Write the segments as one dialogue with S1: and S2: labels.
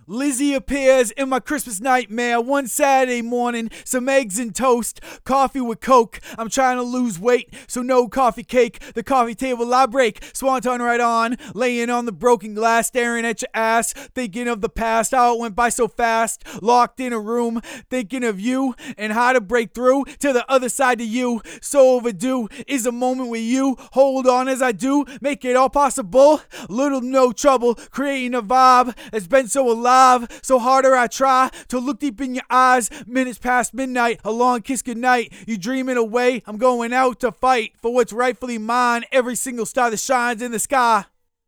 S1: Lizzie appears in my Christmas nightmare one Saturday morning. Some eggs and toast, coffee with Coke. I'm trying to lose weight, so no coffee cake. The coffee table I break, swanton right on. Laying on the broken glass, staring at your ass. Thinking of the past, how it went by so fast. Locked in a room, thinking of you and how to break through to the other side of you. So overdue is a moment with you. Hold on as I do, make it all possible. Little no trouble, creating a vibe that's been so alive. So harder I try to look deep in your eyes. Minutes past midnight, a long kiss goodnight. You dreaming away, I'm going out to fight for what's rightfully mine. Every single star that shines in the sky.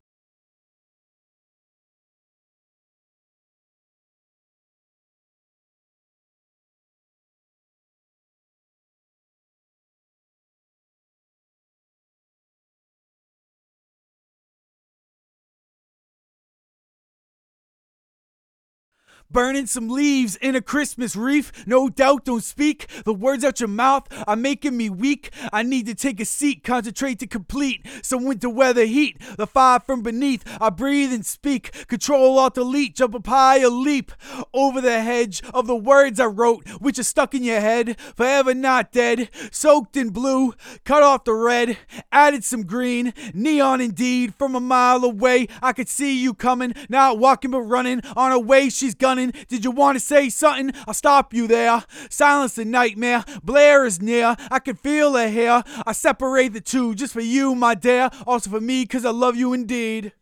S1: Burning some leaves in a Christmas wreath. No doubt, don't speak. The words out your mouth are making me weak. I need to take a seat, concentrate to complete some winter weather heat. The fire from beneath, I breathe and speak. Control, alt, delete, jump up high or leap over the hedge of the words I wrote, which are stuck in your head, forever not dead. Soaked in blue, cut off the red, added some green, neon indeed. From a mile away, I could see you coming, not walking but running. On her way, she's gunning. Did you want to say something? I'll stop you there. Silence the nightmare. Blair is near. I can feel her hair. I separate the two just for you, my dear. Also for me, cause I love you indeed.